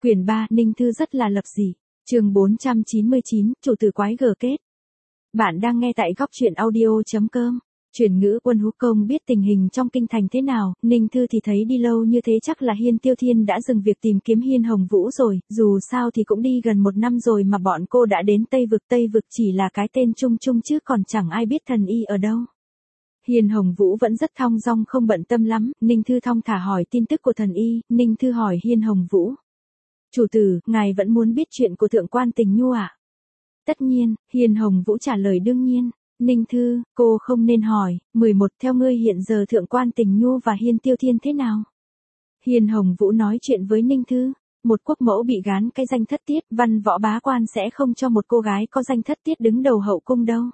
Quyển 3, Ninh Thư rất là lập dị. Chương 499, chủ tử quái gở kết. Bạn đang nghe tại góc truyện audio.com. Chuyển ngữ Quân Hú Công biết tình hình trong kinh thành thế nào, Ninh Thư thì thấy đi lâu như thế chắc là Hiên Tiêu Thiên đã dừng việc tìm kiếm Hiên Hồng Vũ rồi, dù sao thì cũng đi gần 1 năm rồi mà bọn cô đã đến Tây Vực chỉ là cái tên chung chung chứ còn chẳng ai biết thần y ở đâu. Hiên Hồng Vũ vẫn rất thong dong không bận tâm lắm, Ninh Thư thong thả hỏi tin tức của thần y, Ninh Thư hỏi Hiên Hồng Vũ. Chủ tử, ngài vẫn muốn biết chuyện của thượng quan Tình Nhu à? Tất nhiên, Hiên Hồng Vũ trả lời đương nhiên. Ninh Thư, cô không nên hỏi. 11 Theo ngươi hiện giờ thượng quan Tình Nhu và Hiên Tiêu Thiên thế nào? Hiên Hồng Vũ nói chuyện với Ninh Thư. Một quốc mẫu bị gán cái danh thất tiết, văn võ bá quan sẽ không cho một cô gái có danh thất tiết đứng đầu hậu cung đâu.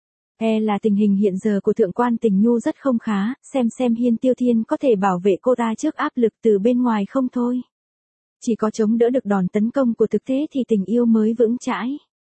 Là tình hình hiện giờ của thượng quan Tình Nhu rất không khá, xem Hiên Tiêu Thiên có thể bảo vệ cô ta trước áp lực từ bên ngoài không thôi. Chỉ có chống đỡ được đòn tấn công của thực tế thì tình yêu mới vững chãi.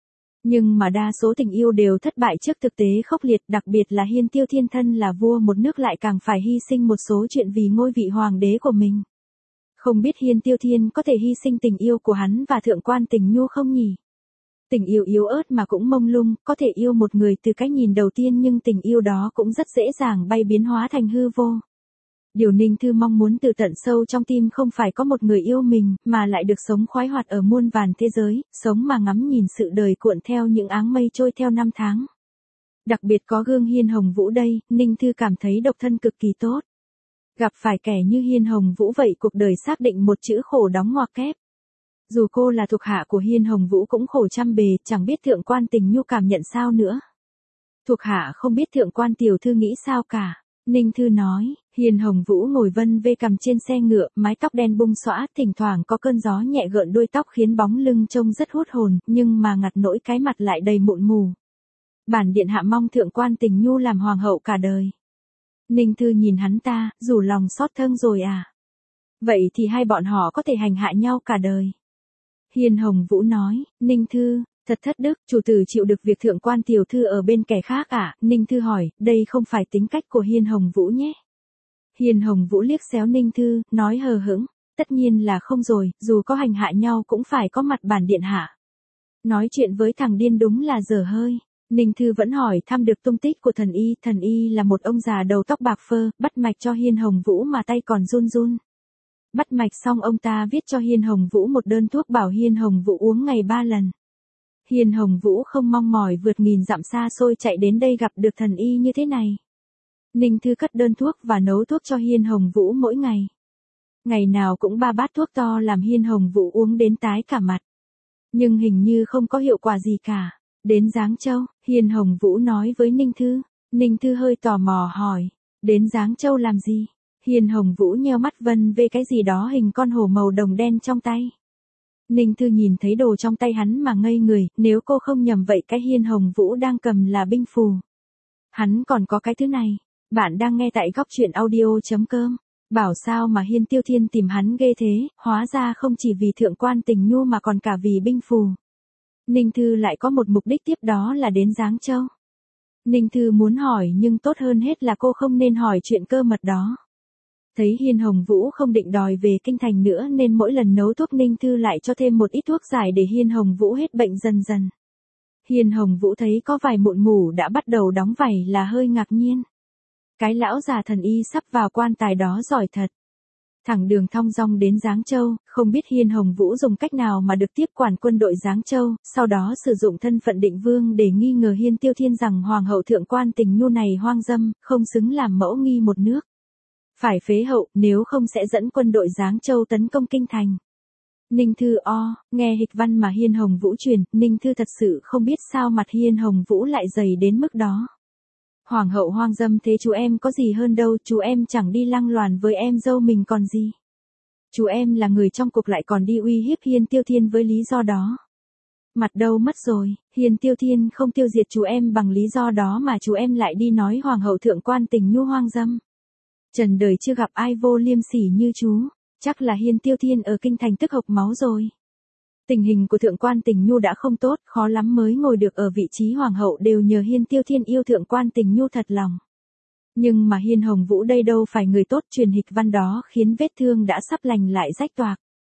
Nhưng mà đa số tình yêu đều thất bại trước thực tế khốc liệt, đặc biệt là Hiên Tiêu Thiên thân là vua một nước lại càng phải hy sinh một số chuyện vì ngôi vị hoàng đế của mình. Không biết Hiên Tiêu Thiên có thể hy sinh tình yêu của hắn và thượng quan Tình Nhu không nhỉ? Tình yêu yếu ớt mà cũng mông lung, có thể yêu một người từ cái nhìn đầu tiên nhưng tình yêu đó cũng rất dễ dàng bay biến hóa thành hư vô. Điều Ninh Thư mong muốn từ tận sâu trong tim không phải có một người yêu mình, mà lại được sống khoái hoạt ở muôn vàn thế giới, sống mà ngắm nhìn sự đời cuộn theo những áng mây trôi theo năm tháng. Đặc biệt có gương Hiên Hồng Vũ đây, Ninh Thư cảm thấy độc thân cực kỳ tốt. Gặp phải kẻ như Hiên Hồng Vũ vậy cuộc đời xác định một chữ khổ đóng ngoặc kép. Dù cô là thuộc hạ của Hiên Hồng Vũ cũng khổ trăm bề, chẳng biết thượng quan Tình Nhu cảm nhận sao nữa. Thuộc hạ không biết thượng quan tiểu thư nghĩ sao cả. Ninh Thư nói, Hiên Hồng Vũ ngồi vân vê cằm trên xe ngựa, mái tóc đen bung xõa, thỉnh thoảng có cơn gió nhẹ gợn đuôi tóc khiến bóng lưng trông rất hút hồn, nhưng mà ngặt nỗi cái mặt lại đầy mụn mù. Bản điện hạ mong thượng quan Tình Nhu làm hoàng hậu cả đời. Ninh Thư nhìn hắn ta, rủ lòng xót thương rồi à? Vậy thì hai bọn họ có thể hành hạ nhau cả đời. Hiên Hồng Vũ nói, Ninh Thư, thật thất đức, chủ tử chịu được việc thượng quan tiểu thư ở bên kẻ khác à? Ninh Thư hỏi, đây không phải tính cách của Hiên Hồng Vũ nhé. Hiên Hồng Vũ liếc xéo Ninh Thư, nói hờ hững, tất nhiên là không rồi, dù có hành hạ nhau cũng phải có mặt bản điện hạ. Nói chuyện với thằng điên đúng là dở hơi. Ninh Thư vẫn hỏi thăm được tung tích của thần y là một ông già đầu tóc bạc phơ, bắt mạch cho Hiên Hồng Vũ mà tay còn run run. Bắt mạch xong ông ta viết cho Hiên Hồng Vũ một đơn thuốc bảo Hiên Hồng Vũ uống ngày 3 lần. Hiên Hồng Vũ không mong mỏi vượt nghìn dặm xa xôi chạy đến đây gặp được thần y như thế này. Ninh Thư cất đơn thuốc và nấu thuốc cho Hiên Hồng Vũ mỗi ngày. Ngày nào cũng 3 bát thuốc to làm Hiên Hồng Vũ uống đến tái cả mặt. Nhưng hình như không có hiệu quả gì cả. Đến Giáng Châu, Hiên Hồng Vũ nói với Ninh Thư. Ninh Thư hơi tò mò hỏi, đến Giáng Châu làm gì? Hiên Hồng Vũ nheo mắt vân về cái gì đó hình con hổ màu đồng đen trong tay. Ninh Thư nhìn thấy đồ trong tay hắn mà ngây người, nếu cô không nhầm vậy cái Hiên Hồng Vũ đang cầm là binh phù. Hắn còn có cái thứ này. Bạn đang nghe tại góc truyện audio.com. Bảo sao mà Hiên Tiêu Thiên tìm hắn ghê thế, hóa ra không chỉ vì thượng quan Tình Nhu mà còn cả vì binh phù. Ninh Thư lại có một mục đích tiếp đó là đến Giáng Châu. Ninh Thư muốn hỏi nhưng tốt hơn hết là cô không nên hỏi chuyện cơ mật đó. Thấy Hiên Hồng Vũ không định đòi về kinh thành nữa nên mỗi lần nấu thuốc Ninh Thư lại cho thêm một ít thuốc giải để Hiên Hồng Vũ hết bệnh dần dần. Hiên Hồng Vũ thấy có vài mụn mủ đã bắt đầu đóng vảy là hơi ngạc nhiên. Cái lão già thần y sắp vào quan tài đó giỏi thật. Thẳng đường thong dong đến Giáng Châu, không biết Hiên Hồng Vũ dùng cách nào mà được tiếp quản quân đội Giáng Châu, sau đó sử dụng thân phận định vương để nghi ngờ Hiên Tiêu Thiên rằng hoàng hậu thượng quan Tình Nhu này hoang dâm, không xứng làm mẫu nghi một nước. Phải phế hậu, nếu không sẽ dẫn quân đội Giáng Châu tấn công kinh thành. Ninh Thư nghe hịch văn mà Hiên Hồng Vũ truyền, Ninh Thư thật sự không biết sao mặt Hiên Hồng Vũ lại dày đến mức đó. Hoàng hậu hoang dâm thế chú em có gì hơn đâu, chú em chẳng đi lăng loàn với em dâu mình còn gì. Chú em là người trong cuộc lại còn đi uy hiếp Hiên Tiêu Thiên với lý do đó. Mặt đâu mất rồi, Hiên Tiêu Thiên không tiêu diệt chú em bằng lý do đó mà chú em lại đi nói hoàng hậu thượng quan Tình Nhu hoang dâm. Trần đời chưa gặp ai vô liêm sỉ như chú, chắc là Hiên Tiêu Thiên ở kinh thành tức hộc máu rồi. Tình hình của thượng quan Tình Nhu đã không tốt, khó lắm mới ngồi được ở vị trí hoàng hậu đều nhờ Hiên Tiêu Thiên yêu thượng quan Tình Nhu thật lòng. Nhưng mà Hiên Hồng Vũ đây đâu phải người tốt, truyền hịch văn đó khiến vết thương đã sắp lành lại rách toạc.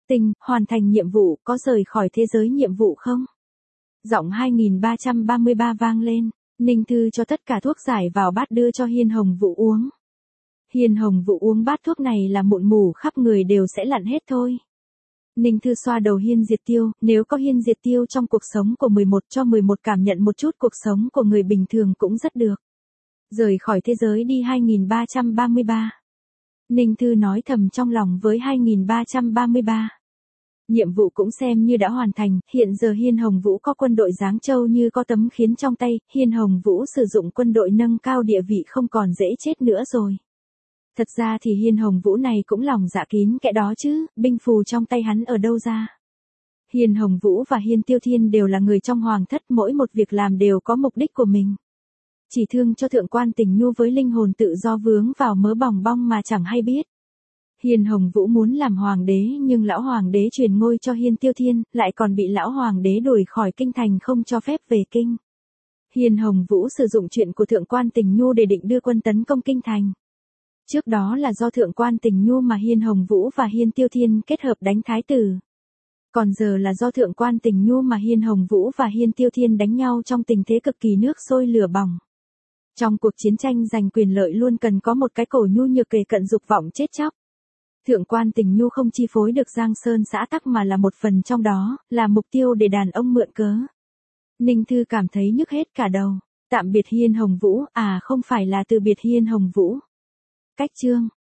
Tình, hoàn thành nhiệm vụ, có rời khỏi thế giới nhiệm vụ không? Giọng 2333 vang lên, Ninh Thư cho tất cả thuốc giải vào bát đưa cho Hiên Hồng Vũ uống. Hiên Hồng Vũ uống bát thuốc này là mụn mủ khắp người đều sẽ lặn hết thôi. Ninh Thư xoa đầu Hiên Diệt Tiêu, nếu có Hiên Diệt Tiêu trong cuộc sống của 11 cho 11 cảm nhận một chút cuộc sống của người bình thường cũng rất được. Rời khỏi thế giới đi 2333. Ninh Thư nói thầm trong lòng với 2333. Nhiệm vụ cũng xem như đã hoàn thành, hiện giờ Hiên Hồng Vũ có quân đội Giáng Châu như có tấm khiến trong tay, Hiên Hồng Vũ sử dụng quân đội nâng cao địa vị không còn dễ chết nữa rồi. Thật ra thì Hiên Hồng Vũ này cũng lòng dạ kín kẽ đó chứ, binh phù trong tay hắn ở đâu ra. Hiên Hồng Vũ và Hiên Tiêu Thiên đều là người trong hoàng thất, mỗi một việc làm đều có mục đích của mình. Chỉ thương cho thượng quan Tình Nhu với linh hồn tự do vướng vào mớ bòng bong mà chẳng hay biết. Hiên Hồng Vũ muốn làm hoàng đế nhưng lão hoàng đế truyền ngôi cho Hiên Tiêu Thiên, lại còn bị lão hoàng đế đuổi khỏi kinh thành không cho phép về kinh. Hiên Hồng Vũ sử dụng chuyện của thượng quan Tình Nhu để định đưa quân tấn công kinh thành. Trước đó là do thượng quan Tình Nhu mà Hiên Hồng Vũ và Hiên Tiêu Thiên kết hợp đánh thái tử. Còn giờ là do thượng quan Tình Nhu mà Hiên Hồng Vũ và Hiên Tiêu Thiên đánh nhau trong tình thế cực kỳ nước sôi lửa bỏng. Trong cuộc chiến tranh giành quyền lợi luôn cần có một cái cổ nhu nhược kề cận dục vọng chết chóc. Thượng quan Tình Nhu không chi phối được Giang Sơn xã tắc mà là một phần trong đó, là mục tiêu để đàn ông mượn cớ. Ninh Thư cảm thấy nhức hết cả đầu. Tạm biệt Hiên Hồng Vũ, à không phải là từ biệt Hiên Hồng Vũ. Cách chương